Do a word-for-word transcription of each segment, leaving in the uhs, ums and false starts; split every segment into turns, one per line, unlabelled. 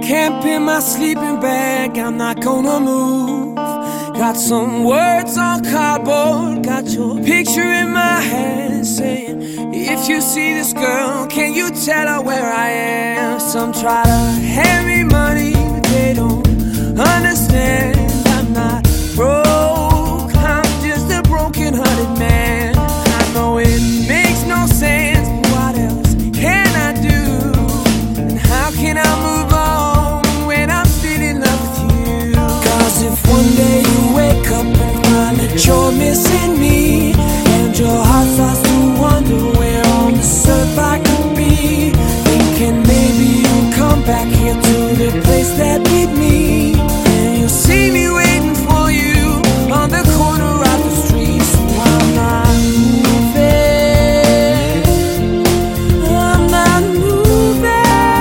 Camp in my sleeping bag, I'm not gonna move. Got some words on cardboard, got your picture in my hand, saying, if you see this girl, can you tell her where I am? Some try to hand me money, but they don't understand. I'm not broke, I'm just a broken-hearted man. I know it makes no sense, but what else can I do? And how can I move on when I'm still in love with you? Cause if one day you wake up and find that you're missing me, and your heart starts to wonder where on this earth I could be, thinking maybe you'll come back here to the place that beat me, and you'll see me waiting for you on the corner of the street. So I'm not moving, I'm not moving.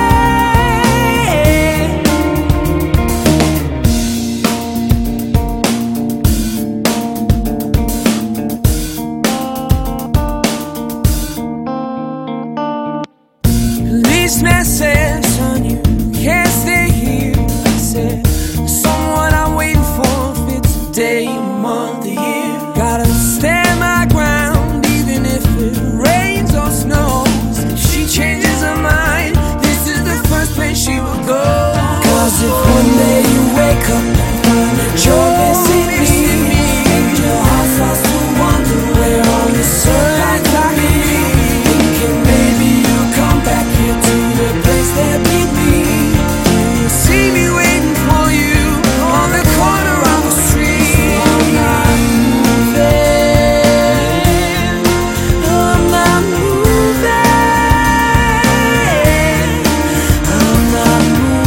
Policeman said, son, you can't stay here. I said, someone I'm waiting for fits a day, a month, a year. Gotta stand my ground even if it rains or snows. If she changes her mind, this is the first place she will go. Cause if one day you wake up and find that you're missing me, and your heart starts to wonder where on this earth I could be, thinking maybe you'll come back here to the place that beat me, and you'll see me waiting for you on the corner of the street. So I'm not moving, I'm not moving, I'm not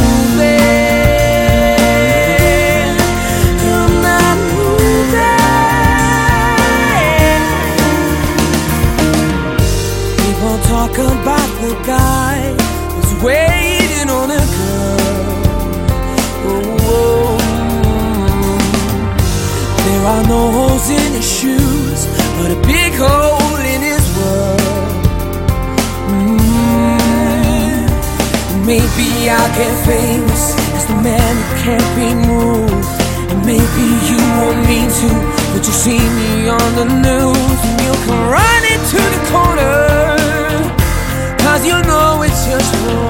moving, I'm not moving. People talk about the guy who's waiting on a girl. Oh, oh. There are no holes in his shoes, but a big hole in his world. Mm. Maybe I'll get famous as the man who can't be moved, and maybe you won't mean to, but you'll see me on the news, and you'll come running to the corner, cause you know it's just wrong.